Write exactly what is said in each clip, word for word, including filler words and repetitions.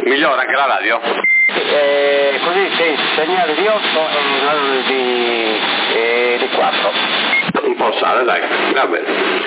Migliora anche la radio? Sì, eh, così c'è il segnale di otto e l'altro di, eh, di quattro. Un po' sale, dai, va bene.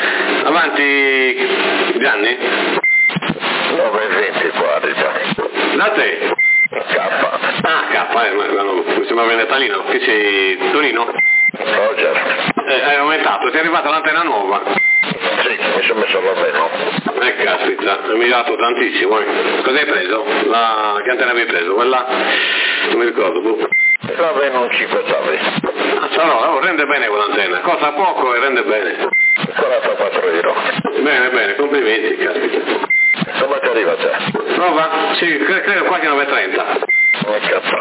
Avanti, Gianni? nove e venti qua, arriva. Da te? K. Ah, K, eh, ma, ma, mi sembra venetalino. Che sei, Torino? Roger. Eh, hai aumentato, ti è arrivata l'antenna nuova? Sì, mi sono messo l'avveno. Eh, caspita, mi ha dato tantissimo. Eh. Cosa hai preso? La... Che antena avevi preso? Quella? Non mi ricordo, boh. L'avveno un cinque ottavi. Ah, no, rende bene quell'antenna, costa poco e rende bene. quarantaquattro euro. Bene, bene, complimenti, caspita. Come ti arriva a te? Prova? Sì, cre- credo quasi nove e trenta. Oh, cazzo.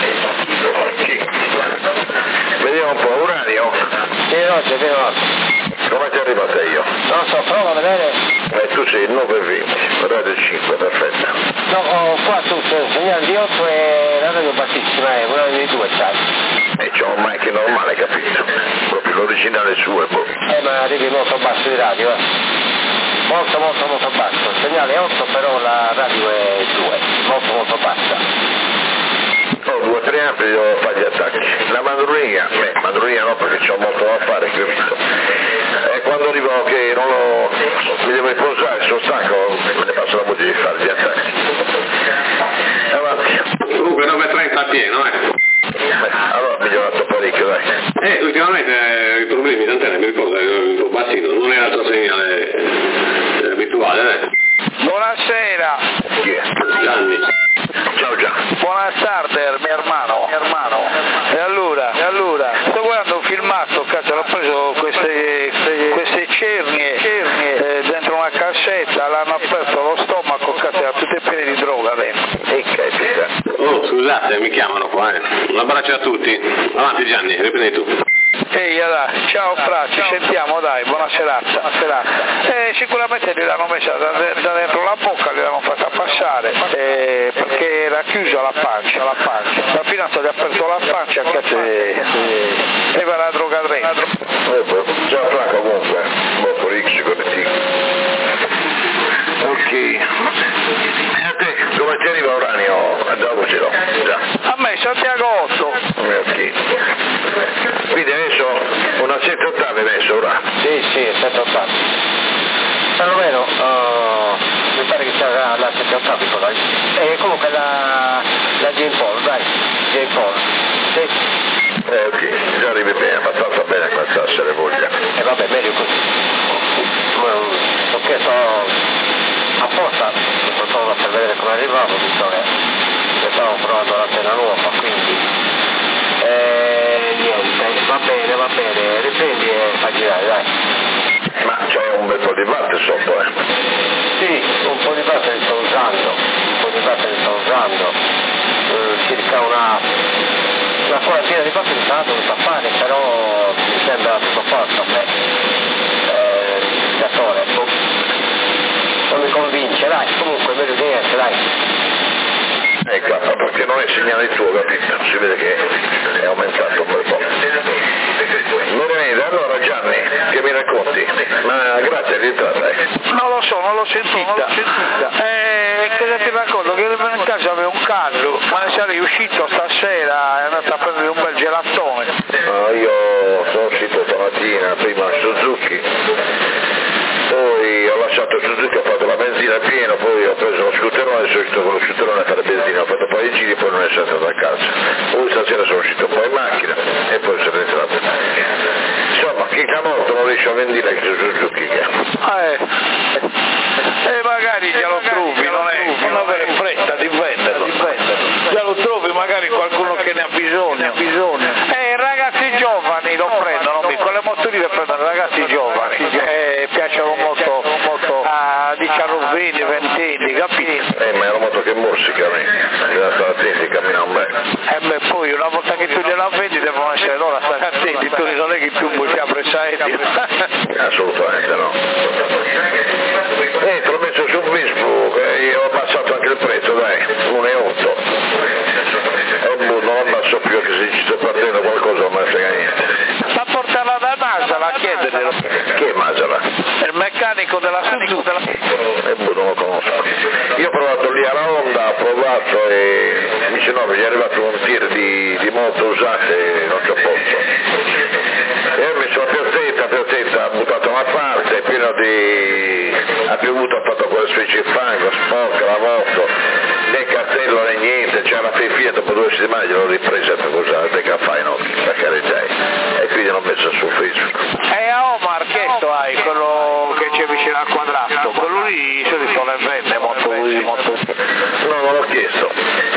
Sì. Vediamo un po', Uranio? Sì, Roger, sì, Roger. Come ti arriva a te io? Non so, prova a vedere. Eh, tu sei il nove e venti, radio cinque, perfetto. No, ho qua tutto, il segnale di otto e la radio bassissima, è una dei due, sai. E c'ho un mic normale, capito? Proprio l'originale suo, boh. Eh, ma arrivi molto basso di radio, eh. Molto, molto, molto basso. Il segnale è otto, però la radio è due, molto, molto bassa. Ho due o tre ampi e devo fare gli attacchi. La mandolina, beh, mandolina no perché c'ho molto da fare, capito? E quando arrivo che non lo, mi devo riposare, sono stanco, me ne passo la voce di fare gli attacchi. Avanti. Comunque nove e trenta a pieno, eh. Beh, allora ho migliorato parecchio, dai. Eh, ultimamente eh, i problemi di antenne, mi ricordo, è un po' bassino, non era il tuo segnale eh, abituale, eh. Buonasera. Chi è? Gianni. Ciao Gian. Buona tarde, mio hermano. Mio hermano. E allora, e allora, sto guardando un filmato, cazzo, ho preso queste, queste, queste cernie, cernie eh, dentro una cassetta, l'hanno aperto lo stomaco, cazzo, era tutte piene di droga dentro. E caspita. Oh, scusate, mi chiamano qua, eh. Un abbraccio a tutti. Avanti Gianni, riprendi tu. Ehi, dai, ciao Fra, ci sentiamo, dai, buona serata. Buona serata. Eh, sicuramente gliel'hanno messa da, da dentro la bocca, gliel'hanno fatta passare, eh, perché era chiusa la pancia, la pancia. La finanza gli ha aperto la pancia, cazzo, e aveva la droga dentro. Eh, boh. Ciao Fra comunque, buon X con te. Ok. E a te, come ti arriva Uranio? Andiamocelo. Già. A me Santiago otto. Ok. Quindi adesso una sette ottavi adesso ora? Sì, sì, sette ottavi. Perlomeno, uh, mi pare che sia la, la sette ottavi quella. E comunque la, la Jane Paul, dai, Jane Paul. Sì. Eh ok, già arrivi bene, abbastanza bene a questa le voglia. E eh, vabbè, meglio così. Ho chiesto apposta, solo per vedere come arrivavo, visto che stavo provando l'antenna nuova, quindi... Eh, niente, va bene, va bene, riprendi e fa girare, dai. Ma c'è un bel po' di parte sotto, eh? Sì, un po' di parte li sto usando, un po' di parte li sto usando, eh, circa una, una quarantina di parte li sto dovuta fare, però mi sembra tutto forte, beh, eh, l'amplificatore, boh. Non mi convince, dai, comunque meglio di niente, dai. Ecco, perché non è segnale tuo, capito? Si vede che è aumentato un bel po'. Lorenzo, allora Gianni, che mi racconti? Ma grazie di entrata, eh. Non lo so, non l'ho sentita. Non l'ho sentita. Eh, che ti racconto che in casa avevo un caldo, ma ne sarei uscito stasera e è andato a prendere un bel gelatone. Ah, io sono uscito stamattina, prima a Suzuki. Poi ho lasciato Suzuki, ho fatto la benzina piena, poi ho preso lo scooterone, sono uscito con lo scooterone a fare benzina, ho fatto un paio di giri e poi non è stato a casa. Poi stasera sono uscito un po' in macchina e poi sono entrato. Insomma, chi c'ha morto non riesce a vendere che Suzuki che ah, eh. E magari glielo trovi, non è non avere fretta di venderlo. Glielo trovi magari qualcuno che ne ha bisogno. Ha bisogno. Eh, ragazzi giovani lo prendono, con le motorine prendono ragazzi giovani, che piacciono molto, molto a diciannove, ventenni, capito? Eh, ma è una moto che morsica a me, bisogna stare attenti, cammina un bel. Eh beh, poi una volta che tu gliela vendi devono essere loro a stare attenti, tu non è che tu vuoi ti apre saetti. Assolutamente no. Eh, te l'ho messo su Facebook e io ho abbassato anche il prezzo, dai, uno e otto. E non lo abbasso più che se ci sto perdendo qualcosa non me ne frega niente. Ma portala da Masala a chiederglielo. Chi è Masala? Il meccanico della Suzuki. Eh, non lo conosco. Io ho provato lì alla Honda ha provato e dice no, mi è arrivato un tir di, di moto usate e non ci ho posto. E ho messo la piazzetta, la piazzetta ha buttato una parte, pieno di... ha piovuto, ha fatto quelle specie di fango, sporca la moto, né cartello né niente, c'era la fine dopo due settimane gliel'ho ripresa per cosa te che fai, no? Per carità. E quindi l'ho messo su Facebook. E a Omar chiesto hai quello che c'è vicino al quadrato, quello lì solito le vende molto lui, molto. No, non l'ho chiesto.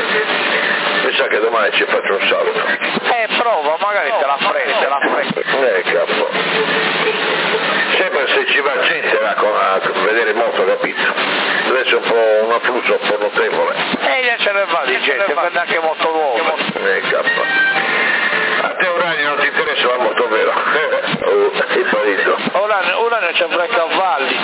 Mi sa che domani ci faccio un salto. Eh prova, magari te la prendi, te la prendi. Eh capo. Sempre se ci va gente a, a vedere moto, capito? Deve essere un po' un afflusso un po' notevole. E già ce ne va di gente, vende anche moto nuova. Eh capo. A te Uranio non ti interessa la moto, vero? Oh, il marito. Uranio, Uranio c'è tre cavalli.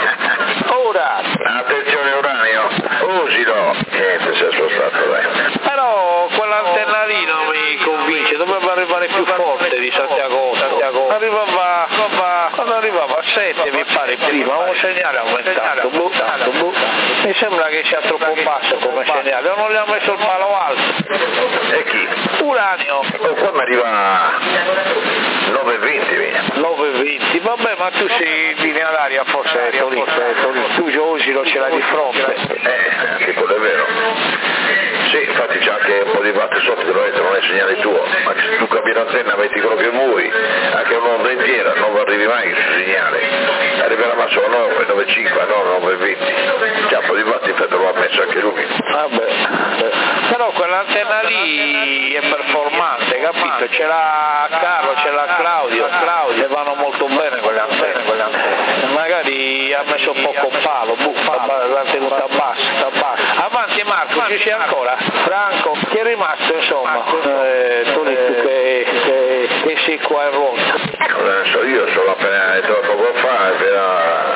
Uranio. Attenzione Uranio, usilo. Niente, si è spostato, dai. Però quell'antenna lì non mi convince, dovrebbe arrivare più forte di Santiago. Santiago. Arrivava, arrivava, quando arrivava a sette mi pare prima, un segnale aumentato, boh, tanto, boh. Mi sembra che sia troppo basso come segnale, o non gli ha messo il palo alto. E chi? Uranio. Oh, qua mi arriva nove e venti. nove e venti, vabbè, ma tu sei in linea d'aria, forse Torino, tu Giosilo ce l'hai di fronte. Eh, anche quello è vero. Sì, infatti c'è anche un po' di batte sotto, non è segnale tuo, ma se tu cambi l'antenna metti quello che vuoi, anche un'onda intera, non arrivi mai sul segnale, arriverà ma solo nove, nove e cinque, no, nove e venti, c'è un po' di batte, infatti lo ha messo anche lui. Vabbè, però quell'antenna lì è performante, capito? Ce l'ha Carlo, ce l'ha Claudio, Claudio, e vanno molto bene quelle antenne, quelle antenne. Magari ha messo poco palo, buffa, l'ha tenuta bassa, bassa. Avanti Marco, ci sei ancora? Franco, chi è rimasto insomma? Eh, tu che, che, che sei qua in ronda. Non so, io sono appena entrato poco fa, appena...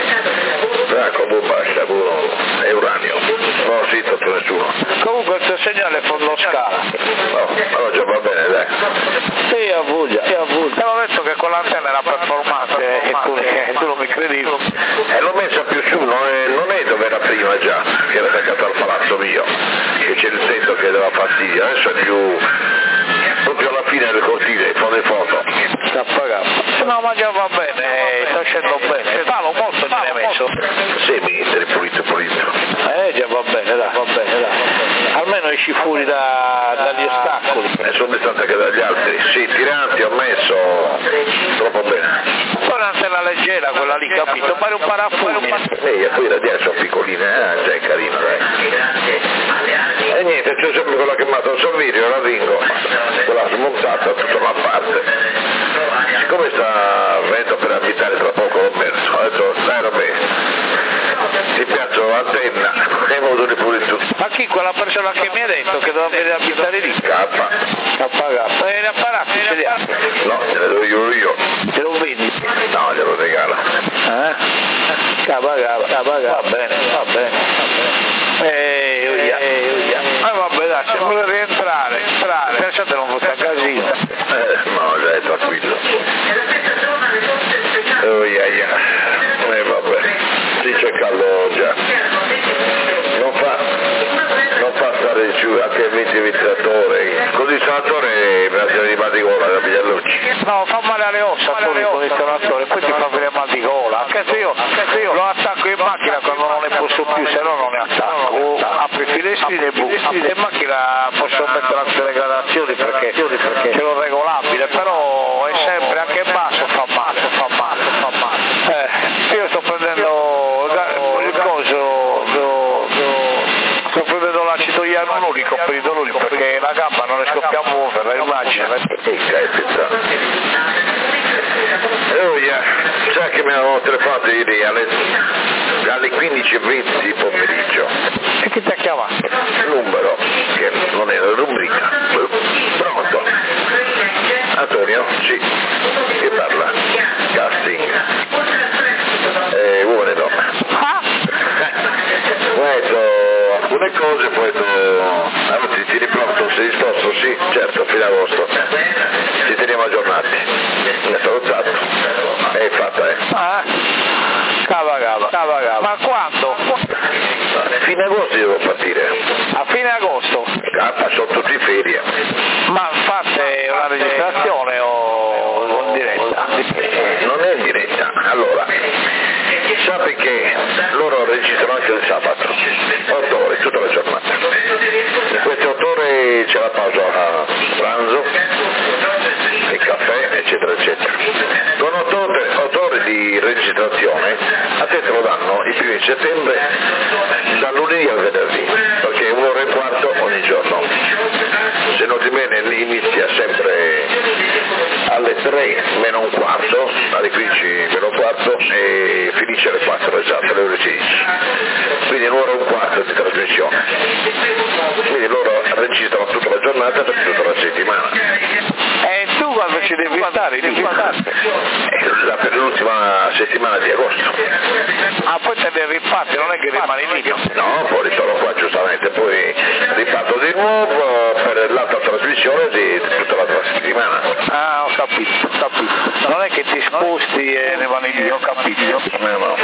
Franco, bu basta, bu, è Uranio, non ho sentito nessuno. Comunque il tuo segnale è fondo scala. No, no, già va bene, dai. Sì, a voglia, sì, a voglia. Te l'ho detto che con l'antenna era performante e tu, eh, tu non mi credi. E l'ho messa più su, non è, non è dove era prima già, che era attaccato al palazzo mio, che c'è il tetto che dava fastidio, adesso è più proprio alla fine del cortile, in fondo in fondo. Sta pagando. No, ma già va bene, sta scendendo bene. Il palo molto ne hai messo. Sì, ministro, pulito, pulito. Eh già va bene, dai, va bene, dai. Almeno esci fuori da, dagli ostacoli. E sono distanza anche dagli altri. Sì, tiranti ho messo troppo bene. Poi un'antenna leggera quella lì, capito? Pare un parafulmine. E poi la dietro sono piccoline, eh, cioè è carino, dai. E niente, c'è sempre quella che mi ha dato Salvirio, la Ringo, quella smontata tutta una parte. Siccome sta venendo per abitare tra poco Roberto, ho detto dai Roberto, ti piacciono l'antenna e modo di pulire. Ma chi quella persona che mi ha detto che doveva venire a abitare lì? Kappa. Kappa Kappa. E gli apparati ce li ha? No, gliene do io io. Te lo vendi? No, glielo regala. Eh? Kappa Kappa, Kappa Kappa. Va bene, va bene, va bene. Ehi, uia, ehi, uia. Ma vabbè dai, se vuole rientrare, entrare, pensate non fosse a casino. Eh, no, dai, tranquillo. Oh, yeah, yeah. Eh, vabbè. Sì, c'è caldo già. Non fa, non fa stare giù anche il ventilatore. Il condizionatore mi ha di mal di gola da Piglialucci. No, fa male alle ossa tu il condizionatore, poi ti fa venire mal di gola. Anche se io, anche se io lo attacco in macchina quando non ne posso più, se no non ne attacco. O apri i finestri e bu. In macchina posso mettere altre regradazioni perché ce l'ho regolabile, però è sempre anche basso, fa male, fa male, fa male. Eh, io sto prendendo il coso, sto prendendo l'acido ianuronico per i dolori perché la gamba non riesco più a muovere, immagina. Che caspita. Oh yeah, sai che mi hanno telefonato ieri alle, alle quindici e venti di pomeriggio. E chi ti ha chiamato? Numero, che non era rubrica. Pronto? Antonio? Sì. Che parla? Casting. Eh, uomo e donna. Ah? Ho detto alcune cose, poi ho detto, allora ti tieni pronto, sei disposto? Sì, certo, fino ad agosto. Ci teniamo aggiornati. Mi è stato fatto. È fatta, eh. Ah? Cava, cava, cava, cava. Ma quando? Fino fine agosto devo partire. A fine agosto? Ah, sono tutti in ferie. Ma fate una registrazione o in diretta? Non è in diretta, allora, sappi che loro registrano anche il sabato, otto ore, tutta la giornata. In queste otto ore c'è la pausa a pranzo, il caffè, eccetera, eccetera. Con otto ore, otto ore di registrazione, a te te lo danno il primo di settembre, dal lunedì al venerdì, perché è un'ora e un quarto ogni giorno. Se noti bene inizia sempre alle tre meno un quarto, alle quindici meno un quarto e finisce alle quattro, esatto, alle ore sedici. Quindi un'ora e un quarto di trasmissione. Quindi loro registrano tutta la giornata per tutta la settimana. E tu quando ci devi stare? Devi stare? Eh, per l'ultima settimana di agosto. Ah, poi te ne riparti, non è che rimani lì? No, poi ritorno qua giustamente, poi riparto di nuovo per l'altra trasmissione di tutta l'altra settimana. Ah, ho capito, ho capito. Non è che ti sposti e ne vanno lì, ho capito. No, no.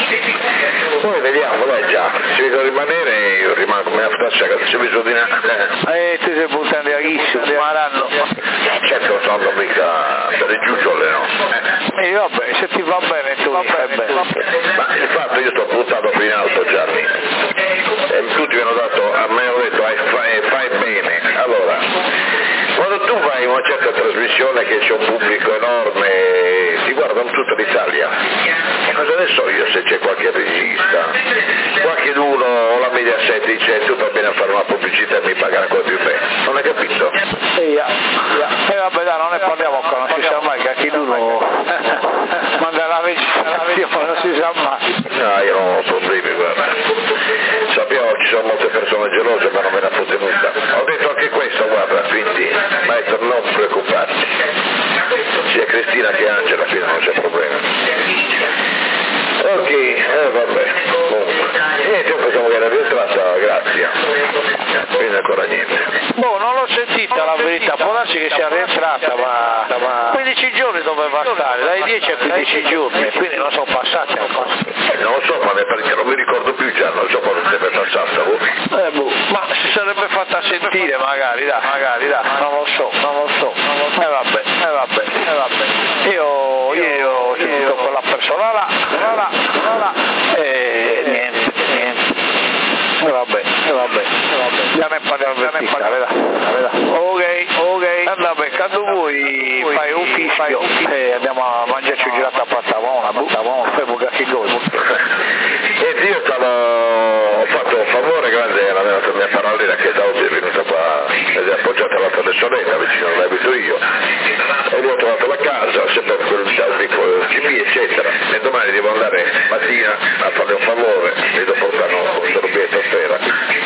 Poi vediamo, dai già, se vedo rimanere io rimango come una fascia che c'è bisogno di una... Eh, ti sei buttando a ghissio, ti maranno. Certo, non sono mica per le giuggiole, no? E eh, vabbè, se ti va bene tu va bene. bene. Ma il fatto io sto puntato più in alto, Gianni. E tutti mi hanno dato, a me hanno detto, fai, fai bene. Allora, quando tu vai in una certa trasmissione che c'è un pubblico enorme, ti guardano tutta l'Italia. E cosa ne so io se c'è qualche regista, qualche uno o la Mediaset dice tu fai bene a fare una pubblicità e mi pagano ancora più bene. Non hai capito? E yeah, yeah. eh, vabbè dai, non ne parliamo qua, non si sa mai che a chi uno manda la registrazione, non si sa mai. No, io non ho problemi, guarda. Sappiamo che ci sono molte persone gelose, ma non me ne fotte nulla. Ho detto anche questo, guarda, quindi, maestro, non preoccuparti. Sia Cristina che Angela, quindi non c'è problema. Ok, eh vabbè, comunque. Niente, facciamo che era rientrata, grazie. Quindi ancora niente. Boh, non l'ho sentita la verità, può darsi che sia rientrata, ma, ma quindici giorni doveva stare, dai dieci a quindici giorni, quindi non sono passati ancora. Non lo so, ma perché non mi ricordo più già, non so quando deve passata. Eh, boh, ma si sarebbe fatta sentire magari, dai, magari, dai, non lo so, non lo so. E eh, vabbè, e eh, vabbè, e eh, vabbè. Io, io ho sentito quella persona là, là, là, là, e niente, niente. E vabbè, e vabbè, e vabbè. Già ne parliamo per te, ok, ok. Allora, quando vuoi fai un fischio e andiamo a mangiarci girata a Pattamona, Pattamona, poi buca che gol. E io stavo, ho fatto un favore grande alla mia, mia parolina che da oggi è venuta qua ed è appoggiata all'altra tesoretta vicino dove abito io. E lì ho trovato la casa, sempre per quel piccolo C P eccetera. E domani devo andare mattina a farle un favore e dopo portano un sorbetto sera.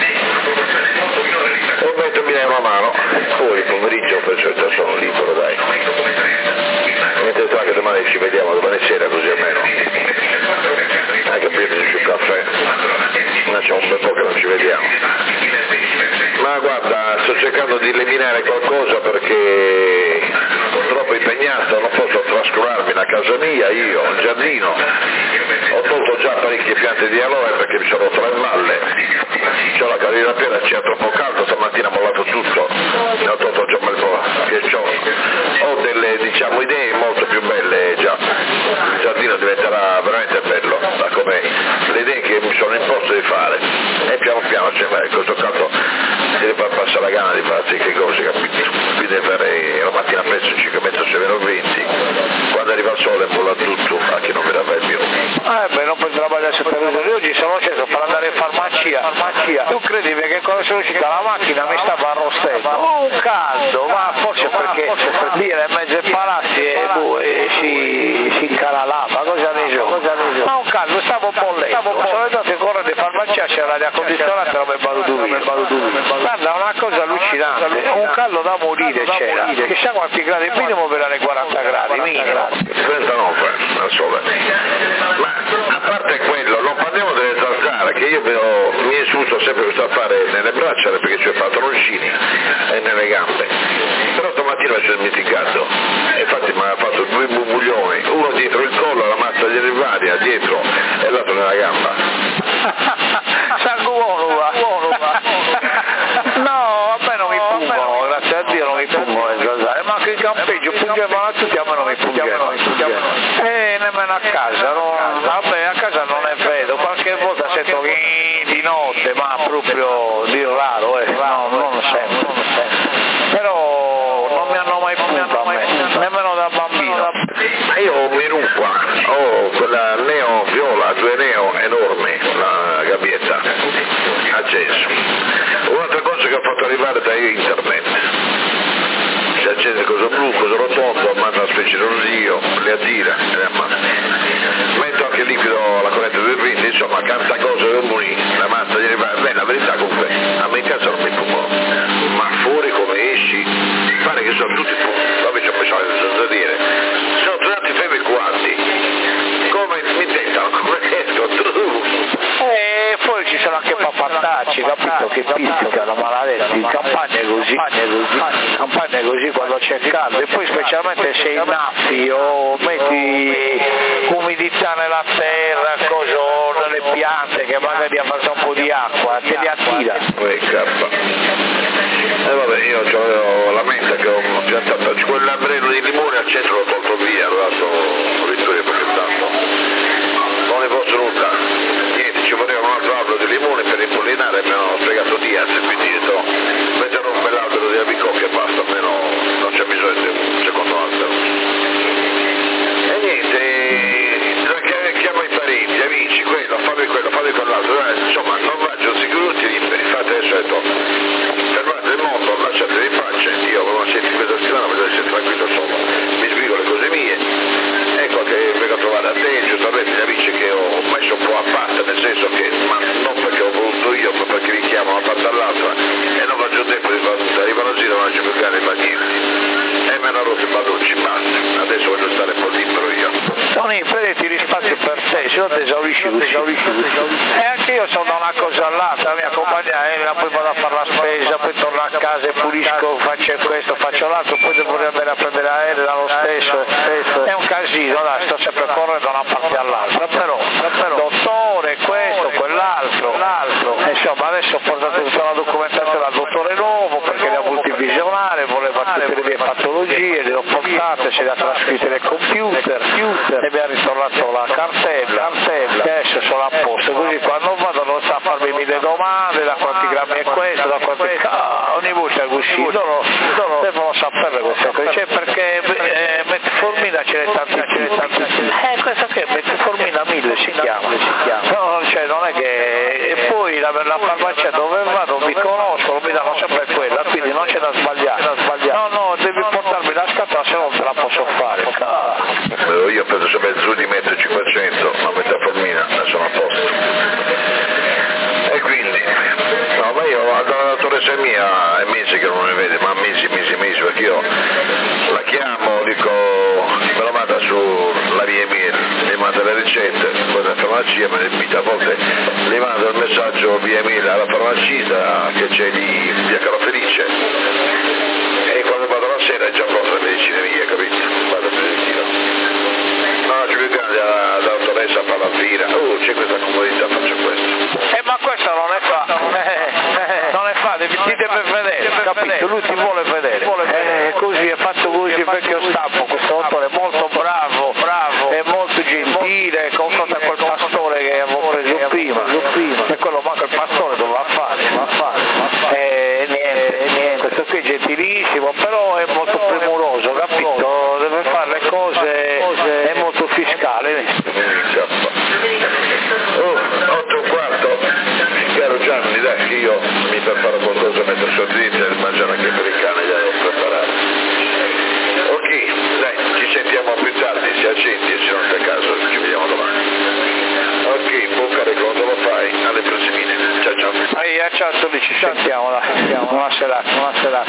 E metto mi dai una mano, poi pomeriggio per certo sono libero, dai. Mentre sarà che domani ci vediamo, domani sera così almeno. Anche per il caffè, ma c'è un bel po' che non ci vediamo. Ma guarda, sto cercando di eliminare qualcosa perché sono troppo impegnato, non posso trascurarmi la casa mia, io, un giardino. Ho tolto già parecchie piante di aloe perché mi sono tre malle. C'ho la gallina piena, c'è troppo caldo, stamattina ho mollato tutto. Ne ho tolto già un bel po', che c'ho. Ho delle, diciamo, idee molto più belle già. Il giardino diventerà veramente bello, da come le idee che mi sono imposto di fare. E piano piano, cioè, in questo caso si deve passare la gana di farsi che cose, capito? Quindi fare la mattina presto cinque metri se meno venti, quando arriva il sole molla tutto, anche non verrà più. Eh beh, non per lavorare sul televisore, oggi sono sceso per andare in farmacia, farmacia. Tu credevi che quando sono uscita la macchina mi stava arrostendo? Oh, un caldo, ma forse perché lì era in mezzo ai palazzi e, boh, e si, si incalalava, cosa ne so? Ma un caldo, stavo bollendo, sono andato in correre di farmacia, c'era l'aria condizionata, non mi baruto via. Guarda, una cosa allucinante, un caldo da morire c'era, chissà quanti gradi minimo per le quaranta gradi, minimo. trentanove al sole. Ma a parte quello, non parliamo delle zanzare, che io ho, mi è successo sempre questo affare nelle braccia perché c'ho i pantaloncini e nelle gambe. Però stamattina mi sono dimenticato, e infatti mi ha fatto due bubuglioni, uno dietro il collo, la mazza di varia dietro e l'altro nella gamba. Sangue buono campeggio pungevano tutti, a me non mi pungevano. E nemmeno a casa, no? Vabbè, a casa non ne vedo, qualche volta sento di notte, ma proprio di raro, eh. no, non sempre. Però non mi hanno mai punto a me, nemmeno da bambino. Io ho un menù qua, ho quella neo viola, due neo enormi, la gabbietta, acceso. Un'altra cosa che ho fatto arrivare da internet, si accende cosa blu, cosa rotondo, ammazza una specie di rosio, le attira e le ammazza. Metto anche liquido alla corrente due quinti, insomma, canta cose comuni, la mazza gli arriva. Beh, la verità comunque, a me in casa non mi può, ma fuori come esci, pare che sono tutti, vabbè, ci ho pensato senza dire, sono tornati fermi quanti, come mi tentano, come esco, E poi ci sono anche papattacci, capito, che pizzicano maledetti, in campagna è così, in campagna è così quando c'è caldo, e poi specialmente se innaffi o metti umidità nella terra, cose, o nelle piante che magari ha fatto un po' di acqua, te li attira. E eh vabbè, io ho la menta che ho piantato, quell'ambrello di limone al centro l'ho tolto via, l'ho dato Vittoria perché tanto non ne posso nulla, niente, ci voleva un altro albero di limone per impollinare, mi hanno spiegato Diaz, quindi ho detto mettere un bell'albero di albicocche e basta, almeno non c'è bisogno di un secondo albero. E niente, chiamo i parenti, amici, quello, fammi quello, fammi quell'altro, insomma non mangio sicuramente liberi, fate adesso e dopo. Fermate il mondo, lasciateli in pace, io avevo una settimana settimana, mi devo essere tranquillo, insomma, mi sbrigo le cose mie, ecco che vengo a trovare a te, giustamente gli amici che ho messo un po' a parte, nel senso che, ma non perché ho voluto io, ma perché li chiamo una parte all'altra, e non faccio tempo di arrivano così, non mangio più carne ma niente, e me ne ho rotto i padroni, basta, adesso voglio stare un po' libero io. Tony, prendi risparmio per te, se no ti esaurisci così. E anche io sono da una cosa all'altra, la mia compagnia Elena, poi vado a fare la spesa, poi torno a casa e pulisco, faccio questo, faccio l'altro, poi devo andare a prendere l'aereo lo stesso. È un casino, dai, sto sempre correndo da una parte all'altra, però, però dottore, questo, quell'altro, l'altro. Insomma, adesso ho portato tutta la documentazione al dottore nuovo perché le ha voluti visionare, voleva tutte le mie patologie, le ho portate, se le ha trascritte nel computer, e mi ha ritornato la cartella, cartella, adesso sono a posto, così quando vado non sta a farmi mille domande, da quanti grammi è questo, da quanti ah, ogni voce è così, loro, loro devono sapere queste cose, cioè perché eh, metformina ce n'è tanti, ce n'è tanti, eh questa che metformina mille si chiama, si chiama, no, cioè non è che, e poi la, la farmacia dove vado mi conoscono, mi danno sempre quella, quindi non c'è da sbagliare, da sbagliare. no no, devi portarmi la scatola se non te la posso fare, ah. Io penso sempre giù di mettere cinque per cento, ma metformina, sono a posto. E quindi, no, ma io la dottoressa mia è mesi che non mi vede, ma mesi, mesi, mesi, perché io la chiamo, dico, me la manda sulla via email, mi manda le ricette, poi la farmacia me le invita, a volte le mando il messaggio via email alla farmacista che c'è di via Carafelice, e quando vado la sera è già pronta le medicine mie, capito? Vado a medicina. No, ci più grande la dottoressa Palazzina, oh c'è questa comodità, faccio questo. Eh ma questo non è fa, non è fa, devi, ti deve vedere, capito? Lui ti vuole vedere, eh, così è fatto così perché io stampo, questo dottore è molto bravo, bravo, è molto gentile, confronta quel pastore che avevo preso prima, e quello manca il pastore doveva fare, va a fare, e niente, niente, questo qui è gentilissimo, però è molto premuroso, capito? Deve fare le cose, è molto fiscale. Oh, otto e un quarto, caro Gianni, dai che io mi preparo qualcosa, metto su dritta e mangiare anche per il cane, dai, ho preparato. Ok, dai, ci sentiamo più tardi, si accetti e se non c'è caso ci vediamo domani. Ok, buon carico, quando lo fai, alle prossimine. Ciao ciao. Ehi, ciao, Tony, ci sentiamo, dai, buona serata, buona serata.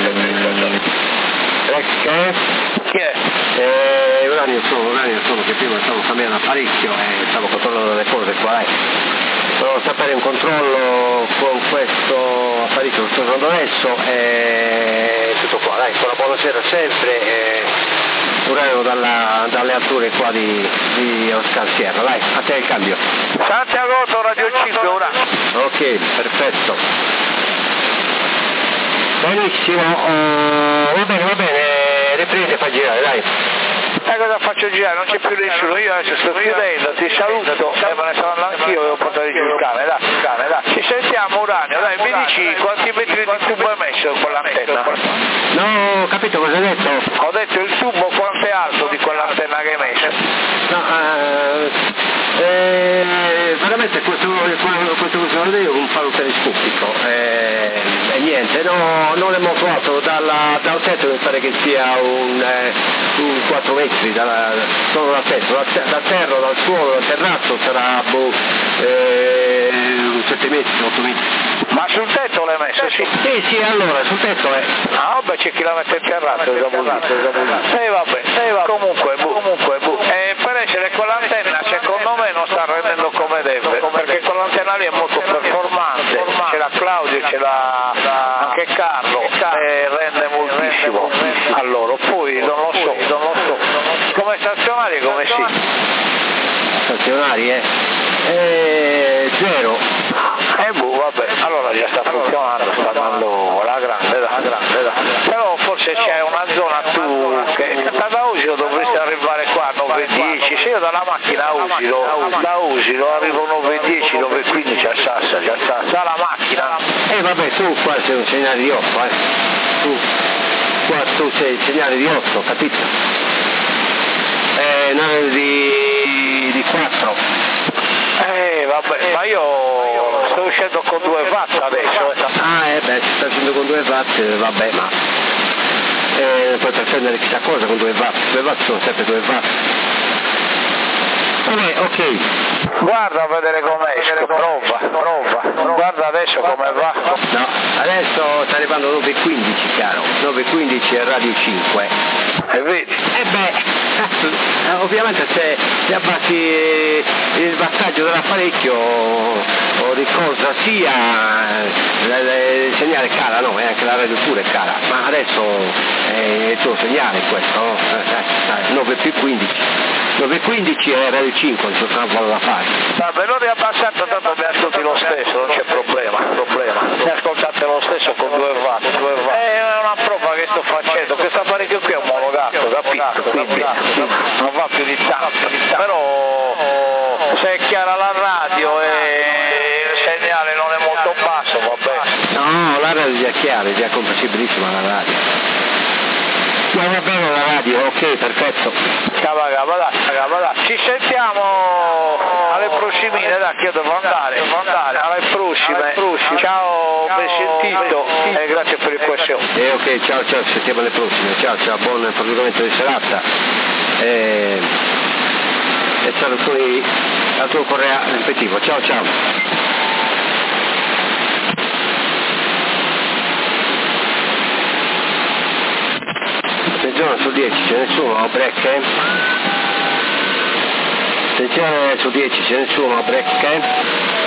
Che? Chi è? Eh, Uranio sono, Uranio sono, che prima stavo cambiando apparecchio e stavo controllando le cose qua, eh. Volevo sapere un controllo con questo apparecchio che sto usando adesso e tutto qua, dai, buona buonasera sempre, eh, Uranio dalla, dalle alture qua di, di Oscar Sierra, dai, a te il cambio. Santiago, Radio cinque, ora. Ok, perfetto. Benissimo, oh, va bene, va bene. riprendi e fai girare, dai. E cosa faccio girare? Non c'è più nessuno, io adesso sto chiudendo, ti saluto e me ne sono andato anch'io, devo portare giù il cane, dai, il cane, dai. Ci sentiamo Uranio, dai, mi dici quanti metri di tubo hai messo con l'antenna? No, ho capito cosa hai detto? Ho detto il tubo quanto è alto di quell'antenna che hai messo? No, eh, eh, veramente questo, questo che sono io un palo telescopico eh, e niente, no, non è molto alto, dalla, dal tetto mi pare che sia un, eh, un quattro metri, dalla, solo dal tetto, dal, dal terra, dal suolo, dal terrazzo sarà boh, eh, sette metri, otto metri. Ma sul tetto l'hai messo? Sì, sì, sì, allora sul tetto è. Ah vabbè, c'è chi la mette in terrazzo, è già eh vabbè, eh vabbè, comunque, bu, comunque, bu. E per essere con l'antenna secondo me non sta rendendo come deve, perché con l'antenna lì è molto performante, c'è la Claudio, c'è la, anche Carlo, e rende moltissimo a loro, poi non lo so, non lo so, come stazionarie come sì? Stazionari, eh? Eh, zero. Eh boh, vabbè, allora già sta funzionando, sta andando alla grande, la grande, la. Però forse c'è una zona tu che da Usilo dovresti arrivare qua a nove e dieci, se io dalla macchina a Usilo, da Usilo arrivo a nove e dieci, nove e quindici a Sassari, a Sassari, dalla macchina. Eh vabbè, tu qua sei un segnale di otto, eh. Tu, qua tu sei il segnale di otto, capito? Eh, non di, di quattro. Eh vabbè, ma io sto uscendo con due watt adesso. Eh. Ah eh beh, si sta uscendo con due watt, vabbè, ma eh, puoi prendere chissà cosa con due watt, due watt sono sempre due watt. Vabbè, ok. Guarda a vedere com'è, prova, prova, guarda adesso come va. No, adesso sta arrivando nove e quindici caro, nove e quindici e radio cinque. E vedi? E beh, ovviamente se, se abbassi il wattaggio dell'apparecchio o di cosa sia, il segnale cala, no? E anche la radio pure è cara, ma adesso è il tuo segnale questo, no? nove più quindici. nove e quindici e radio cinque, non c'è un po' da fare. Vabbè, non è abbassato, tanto mi ascolti lo stesso, non c'è problema, problema. Mi ascoltate lo stesso con due watt, due watt. È una prova che sto facendo, questo apparecchio qui è omologato, capito? Quindi non va più di tanto, però se è chiara la radio e il segnale non è molto basso, va bene. No, la radio è chiara, è già comprensibilissima la radio. Ma va bene la radio, ok, perfetto. Cava, cava, dai, cava, dai. Ci sentiamo alle prossime, dai, che io devo andare, devo andare, alle prossime. Ciao, ben sentito e grazie per il quesito. Eh ok, ciao, ciao, ci sentiamo alle prossime, ciao, ciao, buon proseguimento di serata. E, e saluti al tuo Correa rispettivo, ciao, ciao. Attenzione su dieci, c'è nessuno, break. Attenzione su dieci, c'è nessuno, break.